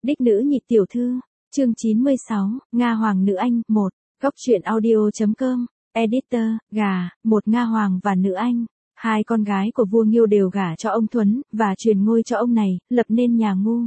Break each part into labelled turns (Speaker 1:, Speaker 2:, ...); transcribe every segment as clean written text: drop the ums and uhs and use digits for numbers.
Speaker 1: Đích nữ nhị tiểu thư, chương 96, Nga Hoàng nữ Anh, 1, Góc truyện audio.com, editor, gà, một Nga Hoàng và nữ Anh. Hai con gái của vua Nghiêu đều gả cho ông Thuấn, và truyền ngôi cho ông này, lập nên nhà Ngu.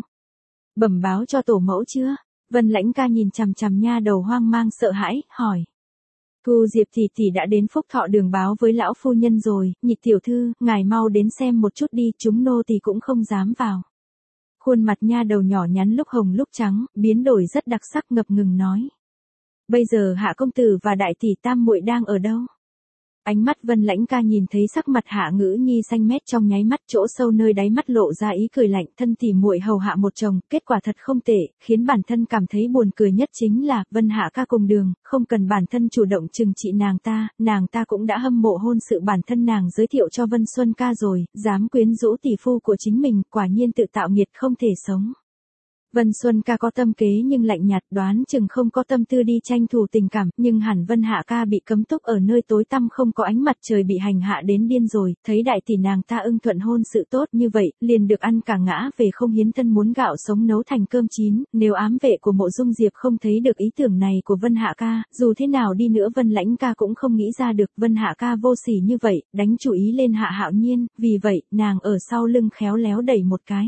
Speaker 1: Bẩm báo cho tổ mẫu chưa? Vân Lãnh Ca nhìn chằm chằm nha đầu hoang mang sợ hãi, hỏi. Thu Diệp tỷ đã đến Phúc Thọ Đường báo với lão phu nhân rồi, nhị tiểu thư, ngài mau đến xem một chút đi, chúng nô tỳ cũng không dám vào. Khuôn mặt nha đầu nhỏ nhắn lúc hồng lúc trắng, biến đổi rất đặc sắc ngập ngừng nói. Bây giờ hạ công tử và đại tỷ tam muội đang ở đâu? Ánh mắt Vân Lãnh Ca nhìn thấy sắc mặt Hạ Ngữ Nhi xanh mét trong nháy mắt, chỗ sâu nơi đáy mắt lộ ra ý cười lạnh, thân tỷ muội hầu hạ một chồng, kết quả thật không tệ, khiến bản thân cảm thấy buồn cười nhất chính là, Vân Hạ ca cùng đường, không cần bản thân chủ động trừng trị nàng ta cũng đã hâm mộ hôn sự bản thân nàng giới thiệu cho Vân Xuân ca rồi, dám quyến rũ tỷ phu của chính mình, quả nhiên tự tạo nghiệt không thể sống. Vân Xuân ca có tâm kế nhưng lạnh nhạt, đoán chừng không có tâm tư đi tranh thủ tình cảm, nhưng hẳn Vân Hạ ca bị cấm túc ở nơi tối tăm không có ánh mặt trời bị hành hạ đến điên rồi, thấy đại tỷ nàng ta ưng thuận hôn sự tốt như vậy, liền được ăn cả ngã về không hiến thân muốn gạo sống nấu thành cơm chín, nếu ám vệ của Mộ Dung Diệp không thấy được ý tưởng này của Vân Hạ ca, dù thế nào đi nữa Vân Lãnh ca cũng không nghĩ ra được Vân Hạ ca vô sỉ như vậy, đánh chủ ý lên Hạ Hạo Nhiên, vì vậy, nàng ở sau lưng khéo léo đẩy một cái.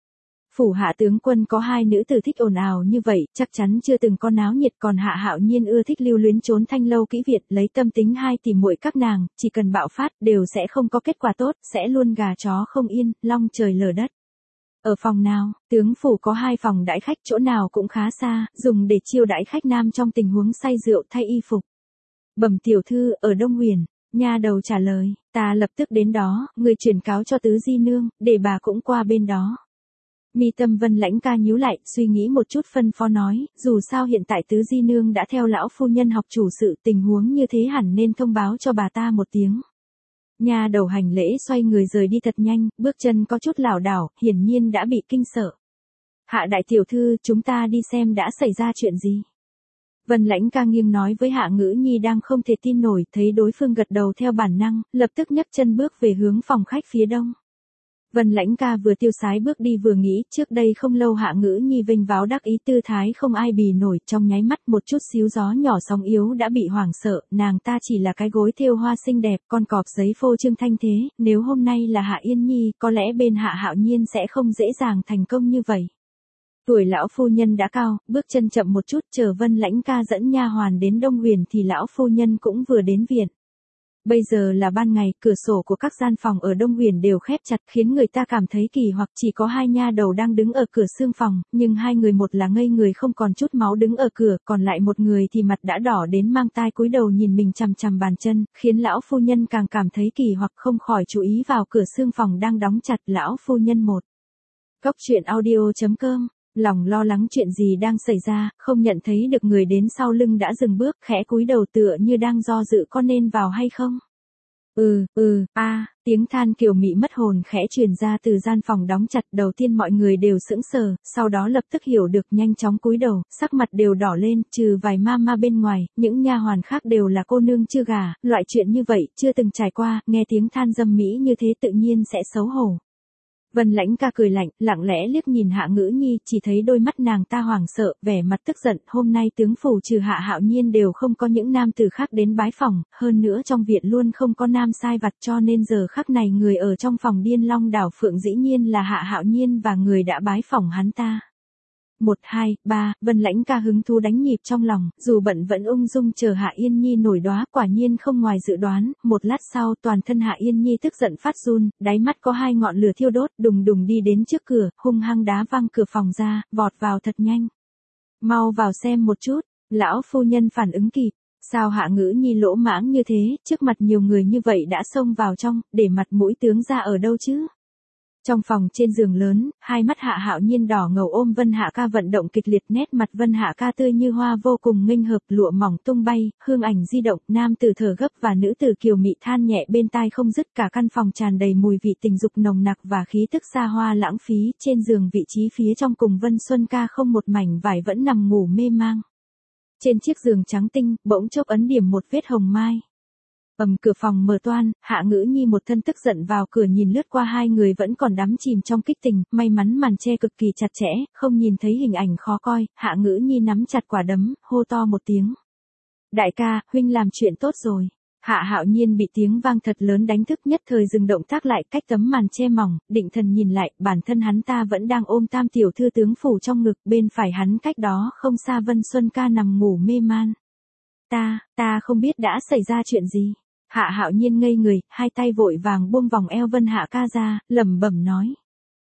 Speaker 1: Phủ Hạ tướng quân có hai nữ tử thích ồn ào như vậy, chắc chắn chưa từng có náo nhiệt, còn Hạ Hạo Nhiên ưa thích lưu luyến trốn thanh lâu kỹ viện, lấy tâm tính hai tỷ muội các nàng, chỉ cần bạo phát đều sẽ không có kết quả tốt, sẽ luôn gà chó không yên, long trời lở đất. Ở phòng nào, tướng phủ có hai phòng đãi khách, chỗ nào cũng khá xa, dùng để chiêu đãi khách nam trong tình huống say rượu thay y phục. Bẩm tiểu thư, ở Đông Huyền, nha đầu trả lời, ta lập tức đến đó, người truyền cáo cho tứ di nương, để bà cũng qua bên đó. Mi tâm Vân Lãnh Ca nhíu lại, suy nghĩ một chút phân phó nói, dù sao hiện tại tứ di nương đã theo lão phu nhân học chủ sự, tình huống như thế hẳn nên thông báo cho bà ta một tiếng. Nha đầu hành lễ xoay người rời đi thật nhanh, bước chân có chút lảo đảo, hiển nhiên đã bị kinh sợ. Hạ đại tiểu thư, chúng ta đi xem đã xảy ra chuyện gì. Vân Lãnh Ca nghiêng nói với Hạ Ngữ Nhi đang không thể tin nổi, thấy đối phương gật đầu theo bản năng, lập tức nhấc chân bước về hướng phòng khách phía đông. Vân Lãnh Ca vừa tiêu sái bước đi vừa nghĩ, trước đây không lâu Hạ Ngữ Nhi vênh váo đắc ý tư thái không ai bì nổi, trong nháy mắt một chút xíu gió nhỏ sóng yếu đã bị hoảng sợ, nàng ta chỉ là cái gối thêu hoa xinh đẹp, con cọp giấy phô trương thanh thế, nếu hôm nay là Hạ Yên Nhi, có lẽ bên Hạ Hạo Nhiên sẽ không dễ dàng thành công như vậy. Tuổi lão phu nhân đã cao, bước chân chậm một chút, chờ Vân Lãnh Ca dẫn nha hoàn đến Đông Huyền thì lão phu nhân cũng vừa đến viện. Bây giờ là ban ngày, cửa sổ của các gian phòng ở Đông Huyền đều khép chặt, khiến người ta cảm thấy kỳ hoặc chỉ có hai nha đầu đang đứng ở cửa xương phòng, nhưng hai người một là ngây người không còn chút máu đứng ở cửa, còn lại một người thì mặt đã đỏ đến mang tai cúi đầu nhìn mình chằm chằm bàn chân, khiến lão phu nhân càng cảm thấy kỳ hoặc không khỏi chú ý vào cửa xương phòng đang đóng chặt. Lão phu nhân 1. Góc truyện audio.com. Lòng lo lắng chuyện gì đang xảy ra, không nhận thấy được người đến sau lưng đã dừng bước, khẽ cúi đầu tựa như đang do dự có nên vào hay không. Tiếng than kiều mị mất hồn khẽ truyền ra từ gian phòng đóng chặt, đầu tiên mọi người đều sững sờ, sau đó lập tức hiểu được, nhanh chóng cúi đầu, sắc mặt đều đỏ lên, trừ vài ma bên ngoài, những nha hoàn khác đều là cô nương chưa gả, loại chuyện như vậy chưa từng trải qua, nghe tiếng than dâm mỹ như thế tự nhiên sẽ xấu hổ. Vân Lãnh Ca cười lạnh, lặng lẽ liếc nhìn Hạ Ngữ Nhi, chỉ thấy đôi mắt nàng ta hoảng sợ, vẻ mặt tức giận, hôm nay tướng phủ trừ Hạ Hạo Nhiên đều không có những nam tử khác đến bái phòng, hơn nữa trong viện luôn không có nam sai vặt, cho nên giờ khắc này người ở trong phòng Điên Long Đảo Phượng dĩ nhiên là Hạ Hạo Nhiên và người đã bái phòng hắn ta. 1, 2, 3, Vân Lãnh Ca hứng thú đánh nhịp trong lòng, dù bận vẫn ung dung chờ Hạ Yên Nhi nổi đóa, quả nhiên không ngoài dự đoán, một lát sau toàn thân Hạ Yên Nhi tức giận phát run, đáy mắt có hai ngọn lửa thiêu đốt, đùng đùng đi đến trước cửa, hung hăng đá văng cửa phòng ra, vọt vào thật nhanh. Mau vào xem một chút, lão phu nhân phản ứng kịp, sao Hạ Ngữ Nhi lỗ mãng như thế, trước mặt nhiều người như vậy đã xông vào trong, để mặt mũi tướng ra ở đâu chứ? Trong phòng trên giường lớn, hai mắt Hạ Hạo Nhiên đỏ ngầu ôm Vân Hạ Ca vận động kịch liệt, nét mặt Vân Hạ Ca tươi như hoa vô cùng nghênh hợp, lụa mỏng tung bay, hương ảnh di động, nam tử thở gấp và nữ tử kiều mị than nhẹ bên tai không dứt, cả căn phòng tràn đầy mùi vị tình dục nồng nặc và khí tức xa hoa lãng phí, trên giường vị trí phía trong cùng Vân Xuân Ca không một mảnh vải vẫn nằm ngủ mê mang. Trên chiếc giường trắng tinh, bỗng chốc ấn điểm một vết hồng mai. Cửa phòng mở toang, Hạ Ngữ Nhi một thân tức giận vào cửa nhìn lướt qua hai người vẫn còn đắm chìm trong kích tình, may mắn màn che cực kỳ chặt chẽ, không nhìn thấy hình ảnh khó coi, Hạ Ngữ Nhi nắm chặt quả đấm, hô to một tiếng. Đại ca, huynh làm chuyện tốt rồi. Hạ Hạo Nhiên bị tiếng vang thật lớn đánh thức nhất thời dừng động tác lại cách tấm màn che mỏng, định thần nhìn lại, bản thân hắn ta vẫn đang ôm Tam tiểu thư tướng phủ trong ngực, bên phải hắn cách đó không xa Vân Xuân Ca nằm ngủ mê man. Ta không biết đã xảy ra chuyện gì. Hạ Hạo Nhiên ngây người, hai tay vội vàng buông vòng eo Vân Hạ Ca ra, lẩm bẩm nói.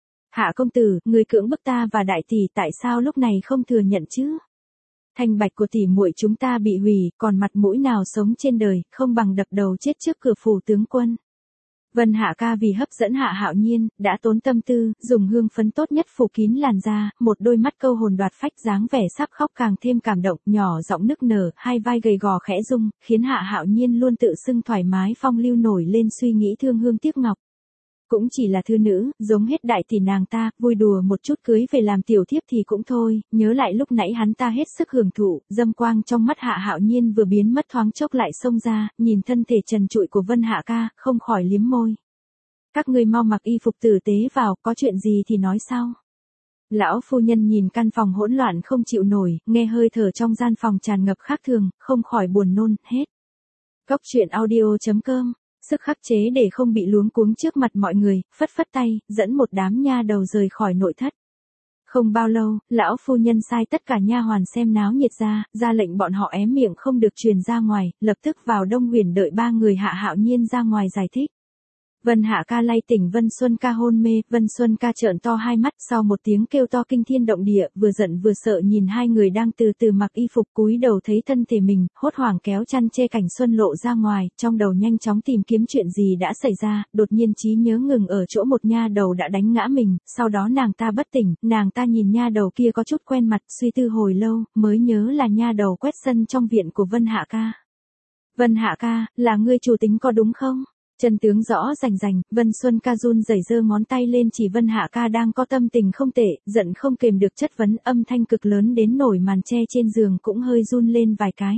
Speaker 1: Hạ công tử, người cưỡng bức ta và đại tỷ tại sao lúc này không thừa nhận chứ? Thanh bạch của tỷ muội chúng ta bị hủy, còn mặt mũi nào sống trên đời, không bằng đập đầu chết trước cửa phủ tướng quân. Vân Hạ Ca vì hấp dẫn Hạ Hạo Nhiên, đã tốn tâm tư, dùng hương phấn tốt nhất phủ kín làn da, một đôi mắt câu hồn đoạt phách dáng vẻ sắp khóc càng thêm cảm động, nhỏ giọng nức nở, hai vai gầy gò khẽ rung, khiến Hạ Hạo Nhiên luôn tự xưng thoải mái phong lưu nổi lên suy nghĩ thương hương tiếc ngọc. Cũng chỉ là thư nữ, giống hết đại tỷ nàng ta, vui đùa một chút cưới về làm tiểu thiếp thì cũng thôi, nhớ lại lúc nãy hắn ta hết sức hưởng thụ, dâm quang trong mắt Hạ Hạo Nhiên vừa biến mất thoáng chốc lại xông ra, nhìn thân thể trần trụi của Vân Hạ Ca, không khỏi liếm môi. Các ngươi mau mặc y phục tử tế vào, có chuyện gì thì nói sau. Lão phu nhân nhìn căn phòng hỗn loạn không chịu nổi, nghe hơi thở trong gian phòng tràn ngập khác thường, không khỏi buồn nôn, hết. Cốc truyện audio.com Sức khắc chế để không bị luống cuống trước mặt mọi người, phất phất tay, dẫn một đám nha đầu rời khỏi nội thất. Không bao lâu, lão phu nhân sai tất cả nha hoàn xem náo nhiệt ra lệnh bọn họ ém miệng không được truyền ra ngoài, lập tức vào Đông Huyền đợi ba người Hạ Hạo Nhiên ra ngoài giải thích. Vân Hạ Ca lay tỉnh Vân Xuân Ca hôn mê, Vân Xuân Ca trợn to hai mắt sau một tiếng kêu to kinh thiên động địa, vừa giận vừa sợ nhìn hai người đang từ từ mặc y phục cúi đầu thấy thân thể mình, hốt hoảng kéo chăn che cảnh xuân lộ ra ngoài, trong đầu nhanh chóng tìm kiếm chuyện gì đã xảy ra, đột nhiên trí nhớ ngừng ở chỗ một nha đầu đã đánh ngã mình, sau đó nàng ta bất tỉnh, nàng ta nhìn nha đầu kia có chút quen mặt, suy tư hồi lâu, mới nhớ là nha đầu quét sân trong viện của Vân Hạ Ca. Vân Hạ Ca, là ngươi chủ tính có đúng không? Chân tướng rõ rành rành, Vân Xuân Ca run rẩy giơ ngón tay lên chỉ Vân Hạ Ca đang có tâm tình không tệ, giận không kềm được chất vấn, âm thanh cực lớn đến nổi màn che trên giường cũng hơi run lên vài cái.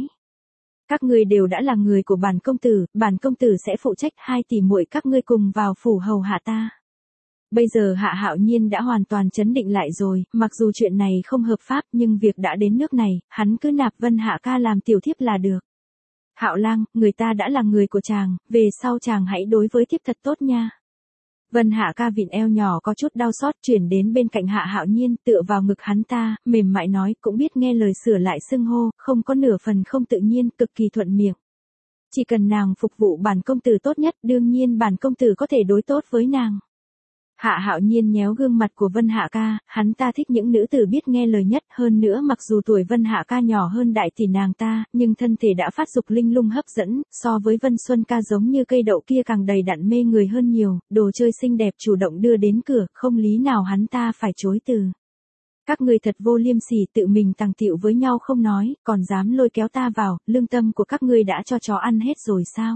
Speaker 1: Các ngươi đều đã là người của bản công tử sẽ phụ trách hai tỷ muội các ngươi cùng vào phủ hầu hạ ta. Bây giờ Hạ Hạo Nhiên đã hoàn toàn trấn định lại rồi, mặc dù chuyện này không hợp pháp nhưng việc đã đến nước này, hắn cứ nạp Vân Hạ Ca làm tiểu thiếp là được. Hạo lang, người ta đã là người của chàng, về sau chàng hãy đối với thiếp thật tốt nha. Vân Hạ Ca vịn eo nhỏ có chút đau xót chuyển đến bên cạnh Hạ Hạo Nhiên, tựa vào ngực hắn ta, mềm mại nói, cũng biết nghe lời sửa lại xưng hô, không có nửa phần không tự nhiên, cực kỳ thuận miệng. Chỉ cần nàng phục vụ bản công tử tốt nhất, đương nhiên bản công tử có thể đối tốt với nàng. Hạ Hạo Nhiên nhéo gương mặt của Vân Hạ Ca, hắn ta thích những nữ tử biết nghe lời nhất, hơn nữa mặc dù tuổi Vân Hạ Ca nhỏ hơn đại tỷ nàng ta, nhưng thân thể đã phát dục linh lung hấp dẫn, so với Vân Xuân Ca giống như cây đậu kia càng đầy đặn mê người hơn nhiều, đồ chơi xinh đẹp chủ động đưa đến cửa, không lý nào hắn ta phải chối từ. Các ngươi thật vô liêm sỉ, tự mình tàng tiệu với nhau không nói, còn dám lôi kéo ta vào, lương tâm của các ngươi đã cho chó ăn hết rồi sao?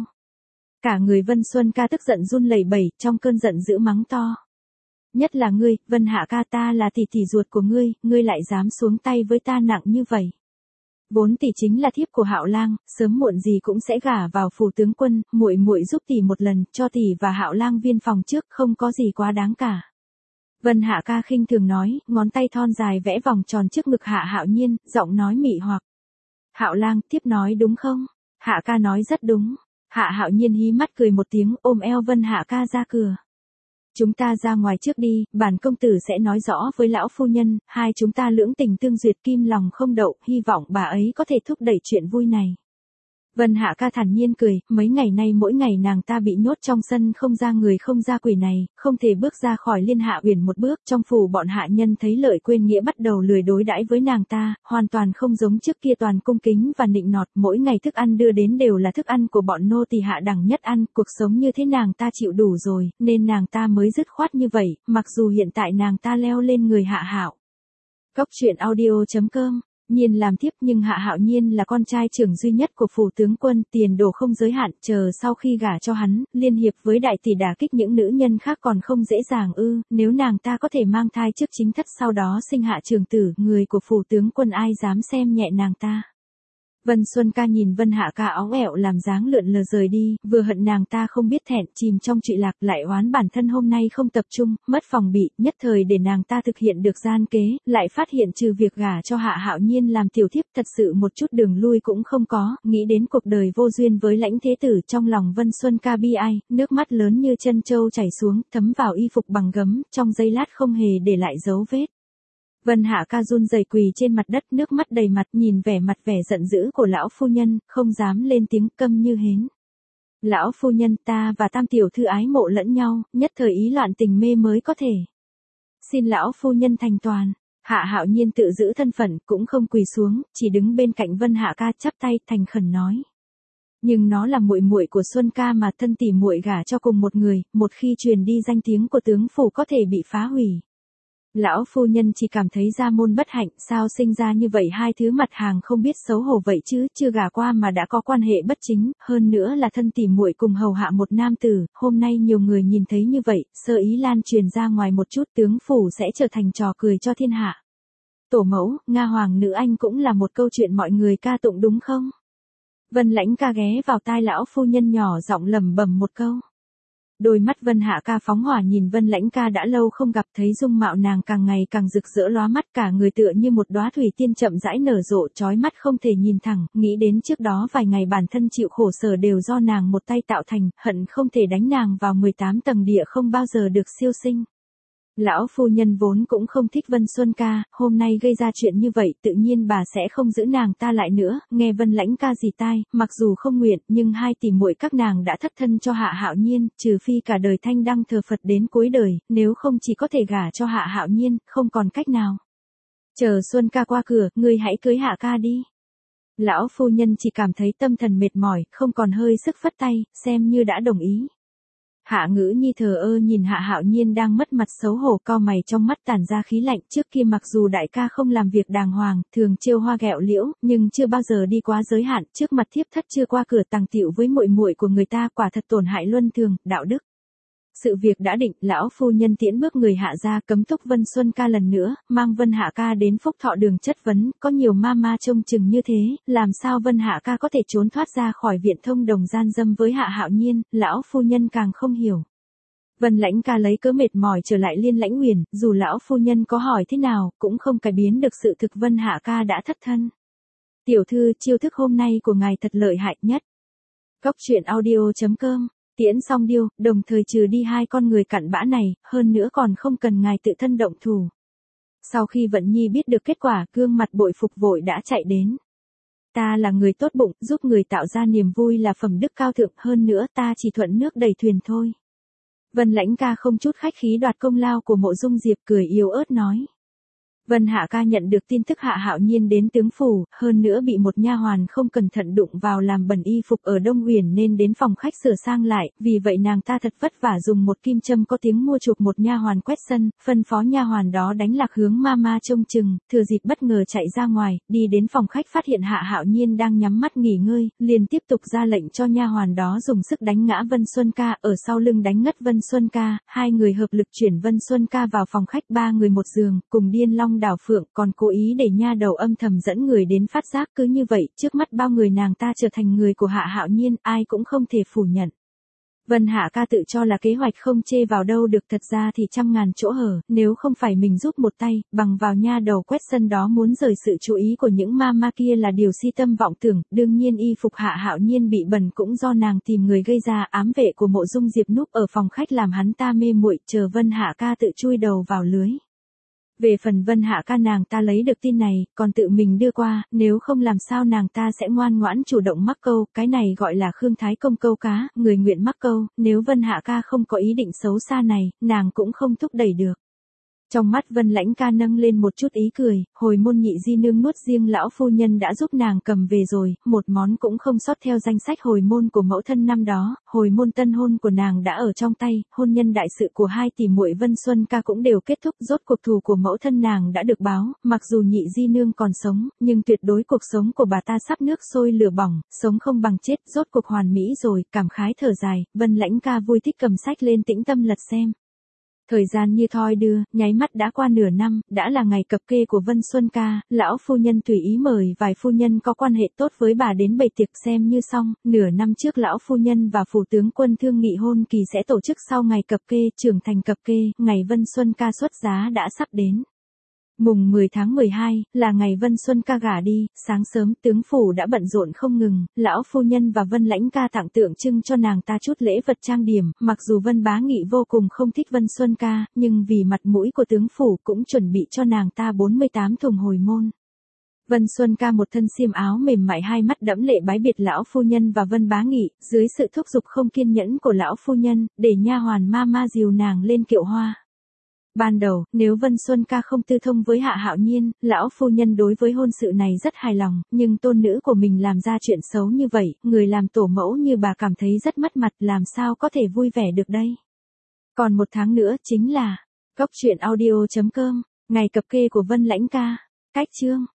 Speaker 1: Cả người Vân Xuân Ca tức giận run lẩy bẩy, trong cơn giận dữ mắng to. Nhất là ngươi, Vân Hạ Ca, ta là tỷ tỷ ruột của ngươi lại dám xuống tay với ta nặng như vậy. Vốn tỷ chính là thiếp của Hạo lang, sớm muộn gì cũng sẽ gả vào phủ tướng quân, muội giúp tỷ một lần, cho tỷ và Hạo lang viên phòng trước, không có gì quá đáng cả. Vân Hạ Ca khinh thường nói, ngón tay thon dài vẽ vòng tròn trước ngực Hạ Hạo Nhiên, giọng nói mị hoặc. Hạo lang, thiếp nói đúng không? Hạ Ca nói rất đúng. Hạ Hạo Nhiên hí mắt cười một tiếng, ôm eo Vân Hạ Ca ra cửa. Chúng ta ra ngoài trước đi, bản công tử sẽ nói rõ với lão phu nhân, hai chúng ta lưỡng tình tương duyệt kim lòng không đậu, hy vọng bà ấy có thể thúc đẩy chuyện vui này. Vân Hạ Ca thản nhiên cười, mấy ngày nay mỗi ngày nàng ta bị nhốt trong sân không ra người không ra quỷ này, không thể bước ra khỏi Liên Hạ Uyển một bước, trong phủ bọn hạ nhân thấy lợi quên nghĩa bắt đầu lười đối đãi với nàng ta, hoàn toàn không giống trước kia toàn cung kính và nịnh nọt, mỗi ngày thức ăn đưa đến đều là thức ăn của bọn nô tỳ hạ đẳng nhất ăn, cuộc sống như thế nàng ta chịu đủ rồi, nên nàng ta mới dứt khoát như vậy, mặc dù hiện tại nàng ta leo lên người Hạ Hạo. Cốc truyện audio.com Nhiên làm thiếp nhưng Hạ Hạo Nhiên là con trai trưởng duy nhất của phủ tướng quân, tiền đồ không giới hạn, chờ sau khi gả cho hắn, liên hiệp với đại tỷ đả kích những nữ nhân khác còn không dễ dàng nếu nàng ta có thể mang thai trước chính thất sau đó sinh hạ trưởng tử, người của phủ tướng quân ai dám xem nhẹ nàng ta. Vân Xuân Ca nhìn Vân Hạ Ca óng ẹo làm dáng lượn lờ rời đi, vừa hận nàng ta không biết thẹn, chìm trong trụy lạc, lại oán bản thân hôm nay không tập trung, mất phòng bị, nhất thời để nàng ta thực hiện được gian kế, lại phát hiện trừ việc gả cho Hạ Hạo Nhiên làm tiểu thiếp thật sự một chút đường lui cũng không có, nghĩ đến cuộc đời vô duyên với Lãnh Thế Tử, trong lòng Vân Xuân Ca bi ai, nước mắt lớn như chân trâu chảy xuống, thấm vào y phục bằng gấm, trong giây lát không hề để lại dấu vết. Vân Hạ Ca run rẩy quỳ trên mặt đất, nước mắt đầy mặt, nhìn vẻ mặt vẻ giận dữ của lão phu nhân, không dám lên tiếng, câm như hến. Lão phu nhân, ta và Tam tiểu thư ái mộ lẫn nhau, nhất thời ý loạn tình mê mới có thể. Xin lão phu nhân thành toàn. Hạ Hạo Nhiên tự giữ thân phận, cũng không quỳ xuống, chỉ đứng bên cạnh Vân Hạ Ca chắp tay, thành khẩn nói. Nhưng nó là muội muội của Xuân Ca mà, thân tỷ muội gả cho cùng một người, một khi truyền đi danh tiếng của tướng phủ có thể bị phá hủy. Lão phu nhân chỉ cảm thấy gia môn bất hạnh, sao sinh ra như vậy hai thứ mặt hàng không biết xấu hổ vậy chứ, chưa gả qua mà đã có quan hệ bất chính, hơn nữa là thân tỷ muội cùng hầu hạ một nam tử, hôm nay nhiều người nhìn thấy như vậy, sơ ý lan truyền ra ngoài một chút, tướng phủ sẽ trở thành trò cười cho thiên hạ. Tổ mẫu, Nga hoàng nữ anh cũng là một câu chuyện mọi người ca tụng đúng không? Vân Lãnh Ca ghé vào tai lão phu nhân nhỏ giọng lẩm bẩm một câu. Đôi mắt Vân Hạ Ca phóng hỏa nhìn Vân Lãnh Ca đã lâu không gặp, thấy dung mạo nàng càng ngày càng rực rỡ lóa mắt, cả người tựa như một đóa thủy tiên chậm rãi nở rộ, chói mắt không thể nhìn thẳng, nghĩ đến trước đó vài ngày bản thân chịu khổ sở đều do nàng một tay tạo thành, hận không thể đánh nàng vào 18 tầng địa không bao giờ được siêu sinh. Lão phu nhân vốn cũng không thích Vân Xuân Ca, hôm nay gây ra chuyện như vậy, tự nhiên bà sẽ không giữ nàng ta lại nữa, nghe Vân Lãnh Ca dì tai, mặc dù không nguyện, nhưng hai tỷ muội các nàng đã thất thân cho Hạ Hạo Nhiên, trừ phi cả đời thanh đăng thờ Phật đến cuối đời, nếu không chỉ có thể gả cho Hạ Hạo Nhiên, không còn cách nào. Chờ Xuân Ca qua cửa, ngươi hãy cưới Hạ Ca đi. Lão phu nhân chỉ cảm thấy tâm thần mệt mỏi, không còn hơi sức phất tay, xem như đã đồng ý. Hạ Ngữ Nhi thờ ơ nhìn Hạ Hạo Nhiên đang mất mặt xấu hổ, cau mày, trong mắt tản ra khí lạnh, trước kia mặc dù đại ca không làm việc đàng hoàng, thường trêu hoa ghẹo liễu, nhưng chưa bao giờ đi quá giới hạn, trước mặt thiếp thất chưa qua cửa tàng tiệu với muội muội của người ta, quả thật tổn hại luân thường, đạo đức. Sự việc đã định, lão phu nhân tiễn bước người Hạ ra, cấm túc Vân Xuân Ca lần nữa, mang Vân Hạ Ca đến Phúc Thọ đường chất vấn, có nhiều ma trông chừng như thế, làm sao Vân Hạ Ca có thể trốn thoát ra khỏi viện thông đồng gian dâm với Hạ Hạo Nhiên, lão phu nhân càng không hiểu. Vân Lãnh Ca lấy cớ mệt mỏi trở lại Liên Lãnh Uyển, dù lão phu nhân có hỏi thế nào, cũng không cải biến được sự thực Vân Hạ Ca đã thất thân. Tiểu thư, chiêu thức hôm nay của ngài thật lợi hại nhất. Cóc truyện audio.com Tiễn xong điêu, đồng thời trừ đi hai con người cặn bã này, hơn nữa còn không cần ngài tự thân động thủ. Sau khi Vận Nhi biết được kết quả, gương mặt bội phục vội đã chạy đến. Ta là người tốt bụng, giúp người tạo ra niềm vui là phẩm đức cao thượng, hơn nữa ta chỉ thuận nước đẩy thuyền thôi. Vân Lãnh Ca không chút khách khí đoạt công lao của Mộ Dung Diệp, cười yếu ớt nói. Vân Hạ Ca nhận được tin tức Hạ Hạo Nhiên đến tướng phủ, hơn nữa bị một nha hoàn không cẩn thận đụng vào làm bẩn y phục ở Đông Uyển nên đến phòng khách sửa sang lại, vì vậy nàng ta thật vất vả dùng một kim châm có tiếng mua chuộc một nha hoàn quét sân, phân phó nha hoàn đó đánh lạc hướng ma trông chừng, thừa dịp bất ngờ chạy ra ngoài, đi đến phòng khách phát hiện Hạ Hạo Nhiên đang nhắm mắt nghỉ ngơi, liền tiếp tục ra lệnh cho nha hoàn đó dùng sức đánh ngã Vân Xuân Ca, ở sau lưng đánh ngất Vân Xuân Ca, hai người hợp lực chuyển Vân Xuân Ca vào phòng khách, ba người một giường, cùng điên long đảo phượng, còn cố ý để nha đầu âm thầm dẫn người đến phát giác, cứ như vậy, trước mắt bao người nàng ta trở thành người của Hạ Hạo Nhiên, ai cũng không thể phủ nhận. Vân Hạ Ca tự cho là kế hoạch không chê vào đâu được, thật ra thì trăm ngàn chỗ hở, nếu không phải mình giúp một tay, bằng vào nha đầu quét sân đó muốn rời sự chú ý của những ma kia là điều si tâm vọng tưởng, đương nhiên y phục Hạ Hạo Nhiên bị bẩn cũng do nàng tìm người gây ra, ám vệ của Mộ Dung Diệp núp ở phòng khách làm hắn ta mê muội, chờ Vân Hạ Ca tự chui đầu vào lưới. Về phần Vân Hạ Ca nàng ta lấy được tin này, còn tự mình đưa qua, nếu không làm sao nàng ta sẽ ngoan ngoãn chủ động mắc câu, cái này gọi là Khương Thái Công câu cá, người nguyện mắc câu, nếu Vân Hạ Ca không có ý định xấu xa này, nàng cũng không thúc đẩy được. Trong mắt Vân Lãnh Ca nâng lên một chút ý cười, hồi môn nhị di nương nuốt riêng lão phu nhân đã giúp nàng cầm về rồi, một món cũng không sót theo danh sách hồi môn của mẫu thân năm đó, hồi môn tân hôn của nàng đã ở trong tay, hôn nhân đại sự của hai tỷ muội Vân Xuân Ca cũng đều kết thúc, rốt cuộc thù của mẫu thân nàng đã được báo, mặc dù nhị di nương còn sống, nhưng tuyệt đối cuộc sống của bà ta sắp nước sôi lửa bỏng, sống không bằng chết, rốt cuộc hoàn mỹ rồi, cảm khái thở dài, Vân Lãnh Ca vui thích cầm sách lên tĩnh tâm lật xem. Thời gian như thoi đưa, nháy mắt đã qua nửa năm, đã là ngày cập kê của Vân Xuân ca, lão phu nhân tùy ý mời vài phu nhân có quan hệ tốt với bà đến bày tiệc xem như xong, nửa năm trước lão phu nhân và phủ tướng quân thương nghị hôn kỳ sẽ tổ chức sau ngày cập kê, trưởng thành cập kê, ngày Vân Xuân ca xuất giá đã sắp đến. Mùng 10 tháng 12, là ngày Vân Xuân ca gả đi, sáng sớm tướng phủ đã bận rộn không ngừng, lão phu nhân và Vân Lãnh ca tặng tượng trưng cho nàng ta chút lễ vật trang điểm, mặc dù Vân Bá Nghị vô cùng không thích Vân Xuân ca, nhưng vì mặt mũi của tướng phủ cũng chuẩn bị cho nàng ta 48 thùng hồi môn. Vân Xuân ca một thân xiêm áo mềm mại, hai mắt đẫm lệ bái biệt lão phu nhân và Vân Bá Nghị, dưới sự thúc giục không kiên nhẫn của lão phu nhân, để nha hoàn ma dìu nàng lên kiệu hoa. Ban đầu, nếu Vân Xuân ca không tư thông với Hạ Hạo Nhiên, lão phu nhân đối với hôn sự này rất hài lòng, nhưng tôn nữ của mình làm ra chuyện xấu như vậy, người làm tổ mẫu như bà cảm thấy rất mất mặt, làm sao có thể vui vẻ được đây. Còn một tháng nữa chính là Cốc truyện audio.com, ngày cập kê của Vân Lãnh ca. Cách chương